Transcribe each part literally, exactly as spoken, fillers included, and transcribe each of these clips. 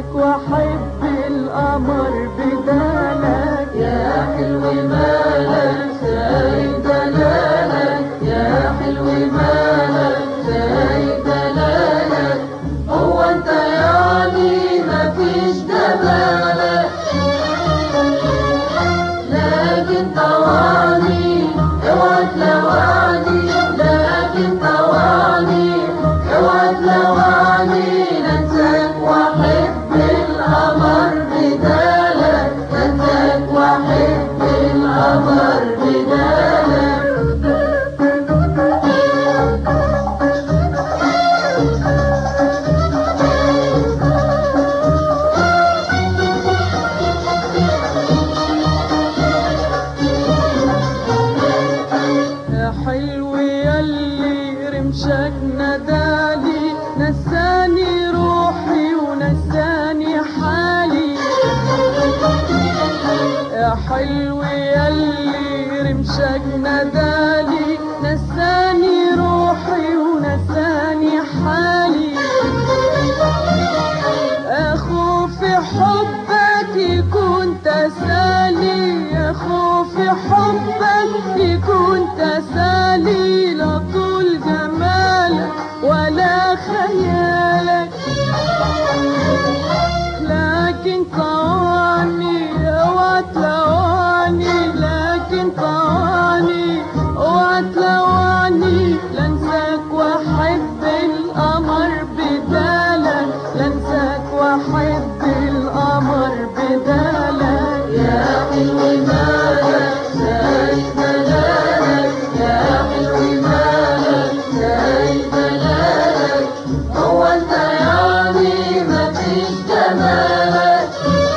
واحب القمر بدالك. يا حلو مالك سايب دلالك، يا حلو مالك سايب دلالك، هو انت يعني مفيش جمالك. لكن طواني اوعى تلوعني، لكن طواني اوعى تلوعني، لنساك واحب القمر بدالك، لنساك واحب القمر بدالك. يا حلو ياللي رمشك ندالي، نساني روحي ونساني حالي. يا حلو ياللي رمشك ندالي، نساني روحي ونساني حالي. اخوف حبك يكون تسالي، اخوف حبك يكون تسالي، لا طول جمالك ولا خيالك. لكن طواني اوعى تلوعني، لكن طواني اوعى تلوعني، لنساك واحب القمر بدالك، لنساك واحب القمر بدالك. يا حلو مالك سايب دلالك، يا حلو مالك سايب دلالك، هو انت يعني مفيش جمالك.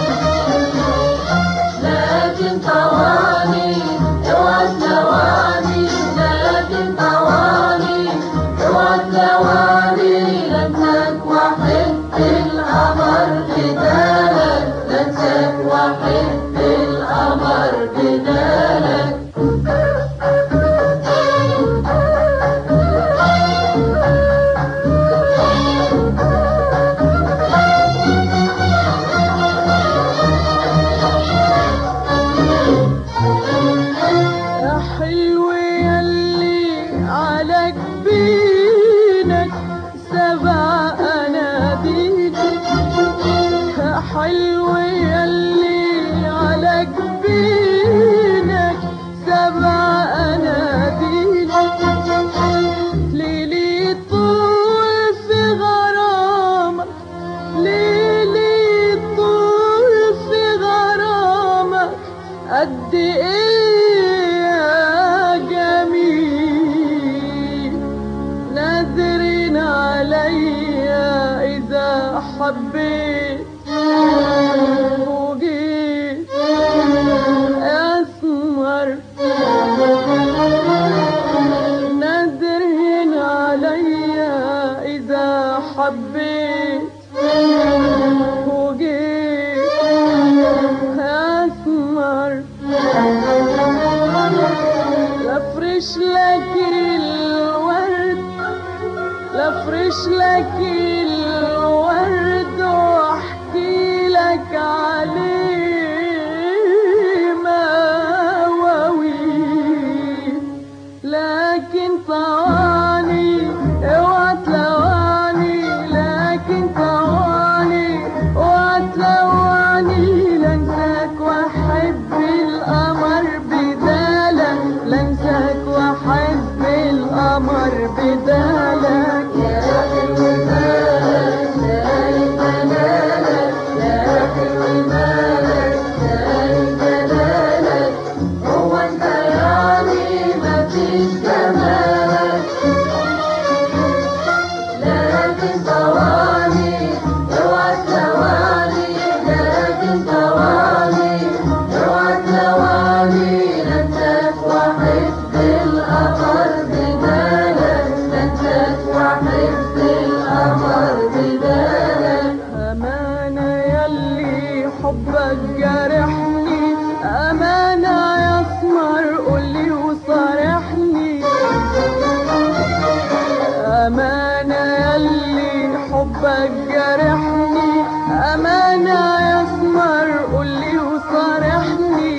لكن طواني اوعى تلوعني، لكن طواني اوعى تلوعني، لنساك واحب القمر بدالك، لنساك واحب القمر بدالك. يا حلو ياللي على جبينك سبع اناديل، يا حلو ياللي على جبينك سبع اناديل. ليلي طول في غرامك، ليلي طول في غرامك، قد ايه يا جميل. نادرين عليا اذا حبيت وجيت اسمر، نادرين عليا اذا حبيت وجيت اسمر. لافرش لك الورد، لافرش لك الورد واحكي لك عليه مواويل. لكن طواني اوعى تلوعني، لكن طواني اوعى تلوعني، لنساك واحب القمر بدالك، لنساك واحب القمر بدالك. يا حلو مالك سايب دلالك، يا حلو مالك سايب دلالك، هو انت يعني مفيش جمالك. لكن طواني اوعى تلوعني، لكن طواني اوعى تلوعني، لنساك واحب القمر بدالك، لنساك واحب القمر بدالك. أمانة ياللي حبك جارحني، أمانة يا اسمر قولي وصارحني. أمانة ياللي حبك جارحني، أمانة أمانة يا اسمر قولي وصارحني،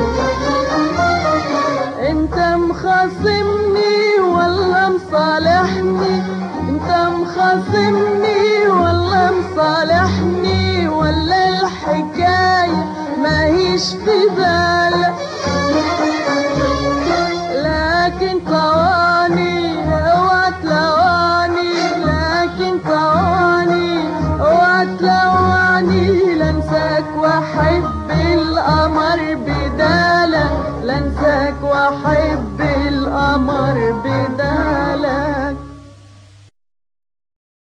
انت مخاصمني ولا مصالحني، انت مخاصمني ولا مصالحني، ولا الحكاية ماهيش في بالك، لكن طواني اوعى تلواني، لكن طواني اوعى تلواني، لانساك وحيد